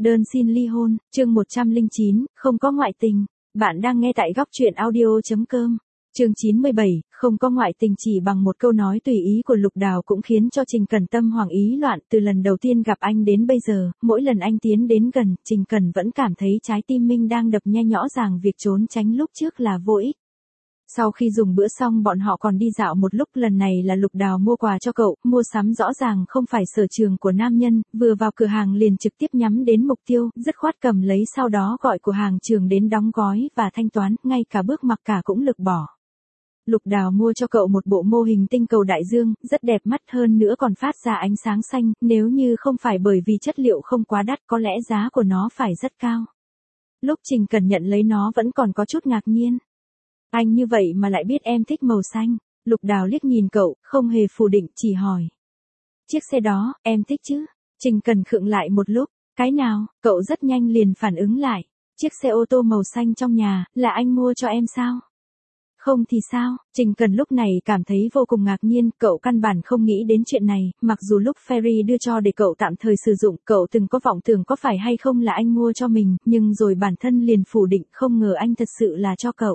Đơn xin ly hôn, chương 109, không có ngoại tình. Bạn đang nghe tại góc truyện audio.com. Chương 97, không có ngoại tình chỉ bằng một câu nói tùy ý của Lục Đào cũng khiến cho Trình Cẩn tâm hoảng ý loạn. Từ lần đầu tiên gặp anh đến bây giờ, mỗi lần anh tiến đến gần, Trình Cẩn vẫn cảm thấy trái tim mình đang đập nhe nhõ ràng việc trốn tránh lúc trước là vô ích. Sau khi dùng bữa xong bọn họ còn đi dạo một lúc, lần này là Lục Đào mua quà cho cậu, mua sắm rõ ràng không phải sở trường của nam nhân, vừa vào cửa hàng liền trực tiếp nhắm đến mục tiêu, dứt khoát cầm lấy sau đó gọi của hàng trường đến đóng gói và thanh toán, ngay cả bước mặc cả cũng lược bỏ. Lục Đào mua cho cậu một bộ mô hình tinh cầu đại dương, rất đẹp mắt hơn nữa còn phát ra ánh sáng xanh, nếu như không phải bởi vì chất liệu không quá đắt có lẽ giá của nó phải rất cao. Lúc Trình Cẩn nhận lấy nó vẫn còn có chút ngạc nhiên. Anh như vậy mà lại biết em thích màu xanh. Lục Đào liếc nhìn cậu, không hề phủ định, chỉ hỏi. Chiếc xe đó, em thích chứ? Trình Cẩn khựng lại một lúc. Cái nào? Cậu rất nhanh liền phản ứng lại. Chiếc xe ô tô màu xanh trong nhà, là anh mua cho em sao? Không thì sao? Trình Cẩn lúc này cảm thấy vô cùng ngạc nhiên, cậu căn bản không nghĩ đến chuyện này, mặc dù lúc Ferry đưa cho để cậu tạm thời sử dụng, cậu từng có vọng tưởng có phải hay không là anh mua cho mình, nhưng rồi bản thân liền phủ định, không ngờ anh thật sự là cho cậu.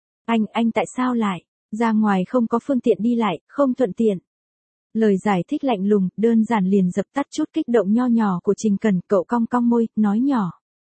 Anh tại sao lại? Ra ngoài không có phương tiện đi lại, không thuận tiện. Lời giải thích lạnh lùng, đơn giản liền dập tắt chút kích động nho nhỏ của Trình Cẩn, cậu cong cong môi, nói nhỏ.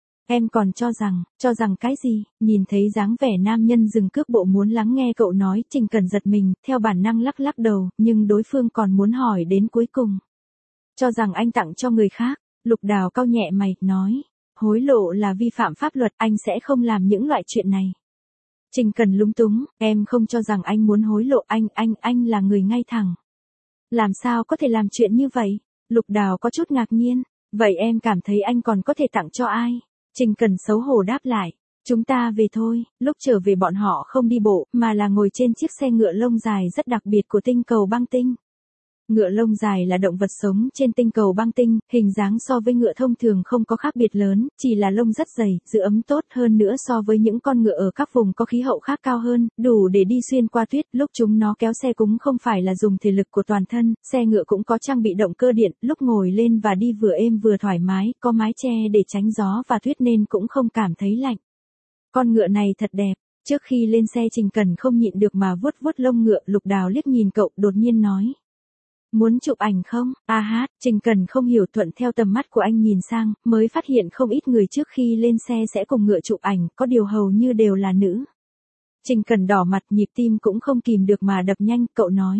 Em còn cho rằng cái gì? Nhìn thấy dáng vẻ nam nhân dừng cước bộ muốn lắng nghe cậu nói, Trình Cẩn giật mình, theo bản năng lắc lắc đầu, nhưng đối phương còn muốn hỏi đến cuối cùng. Cho rằng anh tặng cho người khác. Lục Đào cau nhẹ mày, nói. Hối lộ là vi phạm pháp luật, anh sẽ không làm những loại chuyện này. Trình Cẩn lúng túng, em không cho rằng anh muốn hối lộ, anh là người ngay thẳng. Làm sao có thể làm chuyện như vậy? Lục Đào có chút ngạc nhiên, vậy em cảm thấy anh còn có thể tặng cho ai? Trình Cẩn xấu hổ đáp lại, chúng ta về thôi. Lúc trở về bọn họ không đi bộ, mà là ngồi trên chiếc xe ngựa lông dài rất đặc biệt của tinh cầu băng tinh. Ngựa lông dài là động vật sống trên tinh cầu băng tinh, hình dáng so với ngựa thông thường không có khác biệt lớn, chỉ là lông rất dày, giữ ấm tốt hơn nữa so với những con ngựa ở các vùng có khí hậu khác cao hơn, đủ để đi xuyên qua tuyết. Lúc chúng nó kéo xe cũng không phải là dùng thể lực của toàn thân, xe ngựa cũng có trang bị động cơ điện, lúc ngồi lên và đi vừa êm vừa thoải mái, có mái che để tránh gió và tuyết nên cũng không cảm thấy lạnh. Con ngựa này thật đẹp. Trước khi lên xe Trình Cẩn không nhịn được mà vuốt vuốt lông ngựa. Lục Đào liếc nhìn cậu, đột nhiên nói. Muốn chụp ảnh không? Trình Cẩn không hiểu, thuận theo tầm mắt của anh nhìn sang, mới phát hiện không ít người trước khi lên xe sẽ cùng ngựa chụp ảnh, có điều hầu như đều là nữ. Trình Cẩn đỏ mặt, nhịp tim cũng không kìm được mà đập nhanh, cậu nói.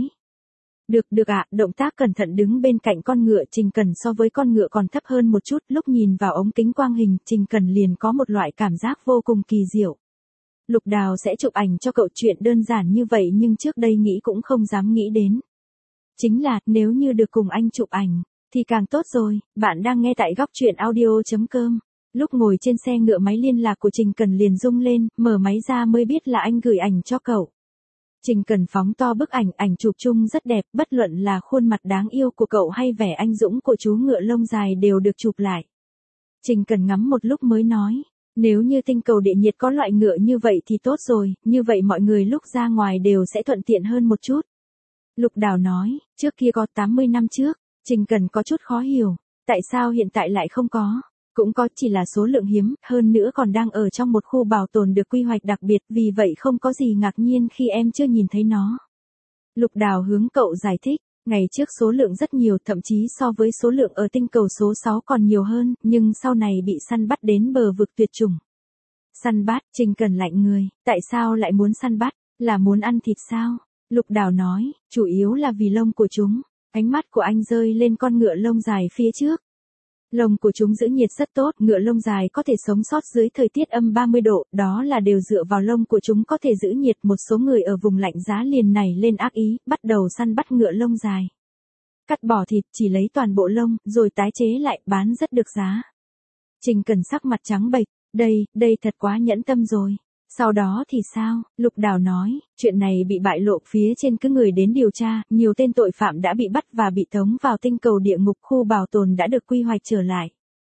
Được ạ, động tác cẩn thận đứng bên cạnh con ngựa. Trình Cẩn so với con ngựa còn thấp hơn một chút, lúc nhìn vào ống kính quang hình, Trình Cẩn liền có một loại cảm giác vô cùng kỳ diệu. Lục Đào sẽ chụp ảnh cho cậu, chuyện đơn giản như vậy nhưng trước đây nghĩ cũng không dám nghĩ đến. Chính là, nếu như được cùng anh chụp ảnh, thì càng tốt rồi. Bạn đang nghe tại góc truyện audio.com. Lúc ngồi trên xe ngựa máy liên lạc của Trình Cẩn liền rung lên, mở máy ra mới biết là anh gửi ảnh cho cậu. Trình Cẩn phóng to bức ảnh chụp chung rất đẹp, bất luận là khuôn mặt đáng yêu của cậu hay vẻ anh dũng của chú ngựa lông dài đều được chụp lại. Trình Cẩn ngắm một lúc mới nói, nếu như tinh cầu địa nhiệt có loại ngựa như vậy thì tốt rồi, như vậy mọi người lúc ra ngoài đều sẽ thuận tiện hơn một chút. Lục Đào nói, trước kia có 80 năm trước. Trình Cẩn có chút khó hiểu, tại sao hiện tại lại không có? Cũng có, chỉ là số lượng hiếm, hơn nữa còn đang ở trong một khu bảo tồn được quy hoạch đặc biệt, vì vậy không có gì ngạc nhiên khi em chưa nhìn thấy nó. Lục Đào hướng cậu giải thích, ngày trước số lượng rất nhiều, thậm chí so với số lượng ở tinh cầu số 6 còn nhiều hơn, nhưng sau này bị săn bắt đến bờ vực tuyệt chủng. Săn bắt? Trình Cẩn lạnh người, tại sao lại muốn săn bắt? Là muốn ăn thịt sao? Lục Đào nói, chủ yếu là vì lông của chúng. Ánh mắt của anh rơi lên con ngựa lông dài phía trước. Lông của chúng giữ nhiệt rất tốt, ngựa lông dài có thể sống sót dưới thời tiết âm 30 độ, đó là đều dựa vào lông của chúng có thể giữ nhiệt. Một số người ở vùng lạnh giá liền nảy lên ác ý, bắt đầu săn bắt ngựa lông dài. Cắt bỏ thịt, chỉ lấy toàn bộ lông, rồi tái chế lại, bán rất được giá. Trình Cẩn sắc mặt trắng bệch, đây thật quá nhẫn tâm rồi. Sau đó thì sao? Lục Đào nói, chuyện này bị bại lộ, phía trên cứ người đến điều tra, nhiều tên tội phạm đã bị bắt và bị tống vào tinh cầu địa ngục, khu bảo tồn đã được quy hoạch trở lại.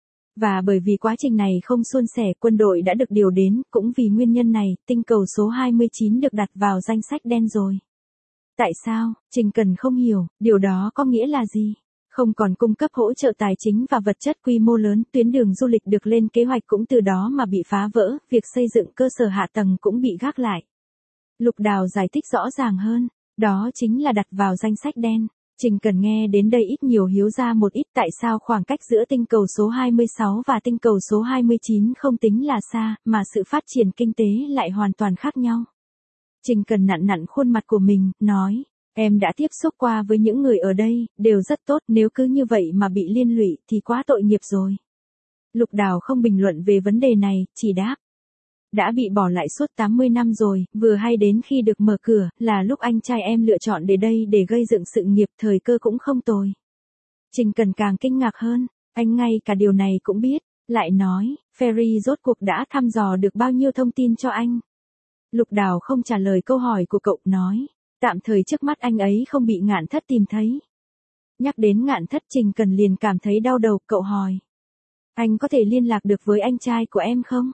Và bởi vì quá trình này không suôn sẻ, quân đội đã được điều đến, cũng vì nguyên nhân này, tinh cầu số 29 được đặt vào danh sách đen rồi. Tại sao? Trình Cẩn không hiểu, điều đó có nghĩa là gì? Không còn cung cấp hỗ trợ tài chính và vật chất quy mô lớn, tuyến đường du lịch được lên kế hoạch cũng từ đó mà bị phá vỡ, việc xây dựng cơ sở hạ tầng cũng bị gác lại. Lục Đào giải thích rõ ràng hơn, đó chính là đặt vào danh sách đen. Trình Cần nghe đến đây ít nhiều hiểu ra một ít tại sao khoảng cách giữa tinh cầu số 26 và tinh cầu số 29 không tính là xa, mà sự phát triển kinh tế lại hoàn toàn khác nhau. Trình Cần nặn nặn khuôn mặt của mình, nói, em đã tiếp xúc qua với những người ở đây, đều rất tốt, nếu cứ như vậy mà bị liên lụy thì quá tội nghiệp rồi. Lục Đào không bình luận về vấn đề này, chỉ đáp. Đã bị bỏ lại suốt 80 năm rồi, vừa hay đến khi được mở cửa, là lúc anh trai em lựa chọn để đây để gây dựng sự nghiệp, thời cơ cũng không tồi. Trình Cần càng kinh ngạc hơn, anh ngay cả điều này cũng biết, lại nói, Ferry rốt cuộc đã thăm dò được bao nhiêu thông tin cho anh. Lục Đào không trả lời câu hỏi của cậu, nói, tạm thời trước mắt anh ấy không bị Ngạn Thất tìm thấy. Nhắc đến Ngạn Thất, Trình Cần liền cảm thấy đau đầu, cậu hỏi. Anh có thể liên lạc được với anh trai của em không?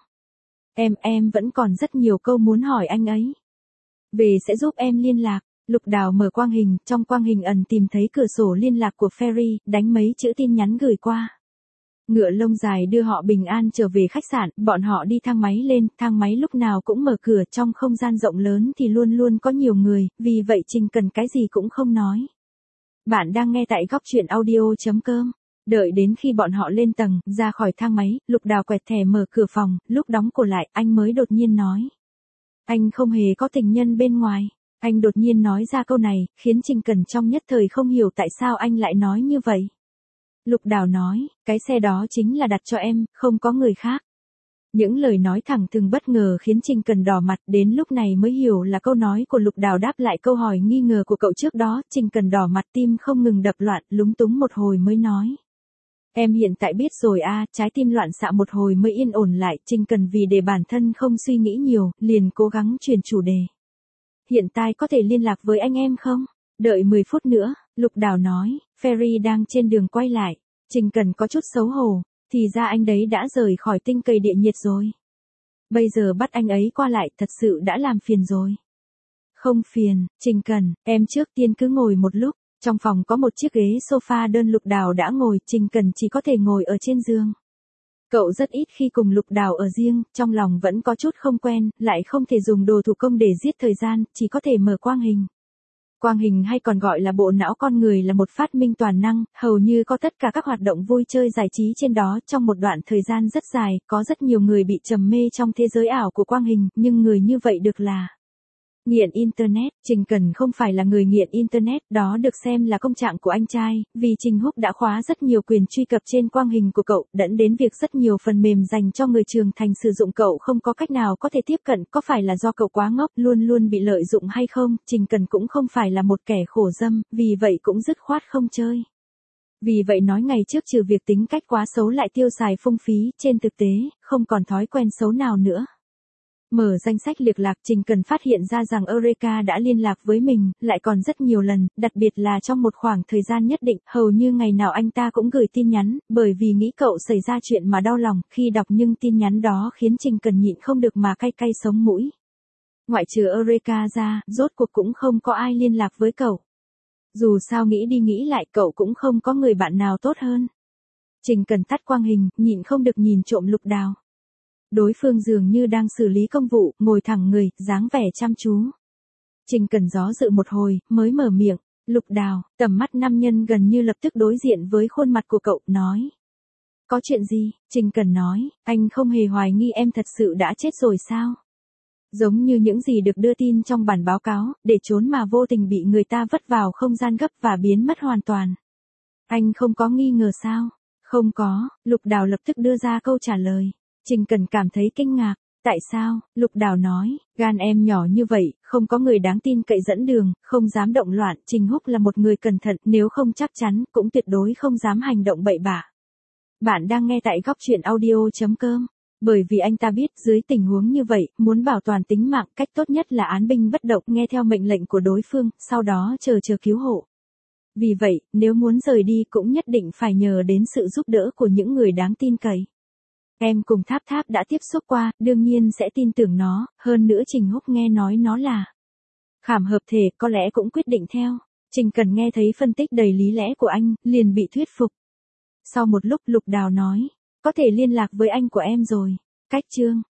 Em vẫn còn rất nhiều câu muốn hỏi anh ấy. Về sẽ giúp em liên lạc. Lục Đào mở quang hình, trong quang hình ẩn tìm thấy cửa sổ liên lạc của Ferry, đánh mấy chữ tin nhắn gửi qua. Ngựa lông dài đưa họ bình an trở về khách sạn, bọn họ đi thang máy lên, thang máy lúc nào cũng mở cửa, trong không gian rộng lớn thì luôn luôn có nhiều người, vì vậy Trình Cần cái gì cũng không nói. Bạn đang nghe tại góc truyện audio.com. Đợi đến khi bọn họ lên tầng, ra khỏi thang máy, Lục Đào quẹt thẻ mở cửa phòng, lúc đóng cửa lại, anh mới đột nhiên nói. Anh không hề có tình nhân bên ngoài. Anh đột nhiên nói ra câu này, khiến Trình Cần trong nhất thời không hiểu tại sao anh lại nói như vậy. Lục Đào nói, cái xe đó chính là đặt cho em, không có người khác. Những lời nói thẳng thừng bất ngờ khiến Trình Cần đỏ mặt, đến lúc này mới hiểu là câu nói của Lục Đào đáp lại câu hỏi nghi ngờ của cậu trước đó. Trình Cần đỏ mặt, tim không ngừng đập loạn, lúng túng một hồi mới nói. Em hiện tại biết rồi à, trái tim loạn xạ một hồi mới yên ổn lại. Trình Cần vì để bản thân không suy nghĩ nhiều, liền cố gắng chuyển chủ đề. Hiện tại có thể liên lạc với anh em không? Đợi 10 phút nữa, Lục Đào nói, Ferry đang trên đường quay lại. Trình Cần có chút xấu hổ, thì ra anh đấy đã rời khỏi tinh cây địa nhiệt rồi. Bây giờ bắt anh ấy qua lại thật sự đã làm phiền rồi. Không phiền, Trình Cần, em trước tiên cứ ngồi một lúc. Trong phòng có một chiếc ghế sofa đơn, Lục Đào đã ngồi, Trình Cần chỉ có thể ngồi ở trên giường. Cậu rất ít khi cùng Lục Đào ở riêng, trong lòng vẫn có chút không quen, lại không thể dùng đồ thủ công để giết thời gian, chỉ có thể mở quang hình. Quang hình hay còn gọi là bộ não con người là một phát minh toàn năng, hầu như có tất cả các hoạt động vui chơi giải trí trên đó. Trong một đoạn thời gian rất dài, có rất nhiều người bị trầm mê trong thế giới ảo của quang hình, nhưng người như vậy được là nghiện Internet. Trình Cần không phải là người nghiện Internet, đó được xem là công trạng của anh trai, vì Trình Húc đã khóa rất nhiều quyền truy cập trên quang hình của cậu, dẫn đến việc rất nhiều phần mềm dành cho người trưởng thành sử dụng cậu không có cách nào có thể tiếp cận. Có phải là do cậu quá ngốc, luôn luôn bị lợi dụng hay không? Trình Cần cũng không phải là một kẻ khổ dâm, vì vậy cũng dứt khoát không chơi. Vì vậy nói ngày trước trừ việc tính cách quá xấu lại tiêu xài phung phí, trên thực tế, không còn thói quen xấu nào nữa. Mở danh sách liệt lạc, Trình Cần phát hiện ra rằng Eureka đã liên lạc với mình, lại còn rất nhiều lần, đặc biệt là trong một khoảng thời gian nhất định, hầu như ngày nào anh ta cũng gửi tin nhắn, bởi vì nghĩ cậu xảy ra chuyện mà đau lòng, khi đọc nhưng tin nhắn đó khiến Trình Cần nhịn không được mà cay cay sống mũi. Ngoại trừ Eureka ra, rốt cuộc cũng không có ai liên lạc với cậu. Dù sao nghĩ đi nghĩ lại, cậu cũng không có người bạn nào tốt hơn. Trình Cần tắt quang hình, nhịn không được nhìn trộm Lục Đào. Đối phương dường như đang xử lý công vụ, ngồi thẳng người, dáng vẻ chăm chú. Trình Cần gió dự một hồi, mới mở miệng. Lục Đào, tầm mắt nam nhân gần như lập tức đối diện với khuôn mặt của cậu, nói. Có chuyện gì? Trình Cần nói, anh không hề hoài nghi em thật sự đã chết rồi sao? Giống như những gì được đưa tin trong bản báo cáo, để trốn mà vô tình bị người ta vứt vào không gian gấp và biến mất hoàn toàn. Anh không có nghi ngờ sao? Không có, Lục Đào lập tức đưa ra câu trả lời. Trình Cần cảm thấy kinh ngạc. Tại sao? Lục Đào nói, gan em nhỏ như vậy, không có người đáng tin cậy dẫn đường, không dám động loạn. Trình Húc là một người cẩn thận, nếu không chắc chắn, cũng tuyệt đối không dám hành động bậy bạ. Bạn đang nghe tại góc truyện audio.com. Bởi vì anh ta biết, dưới tình huống như vậy, muốn bảo toàn tính mạng, cách tốt nhất là án binh bất động, nghe theo mệnh lệnh của đối phương, sau đó chờ cứu hộ. Vì vậy, nếu muốn rời đi cũng nhất định phải nhờ đến sự giúp đỡ của những người đáng tin cậy. Em cùng Tháp Tháp đã tiếp xúc qua, đương nhiên sẽ tin tưởng nó, hơn nữa Trình Húc nghe nói nó là khảm hợp thể, có lẽ cũng quyết định theo. Trình Cần nghe thấy phân tích đầy lý lẽ của anh, liền bị thuyết phục. Sau một lúc Lục Đào nói, có thể liên lạc với anh của em rồi. Cách Trương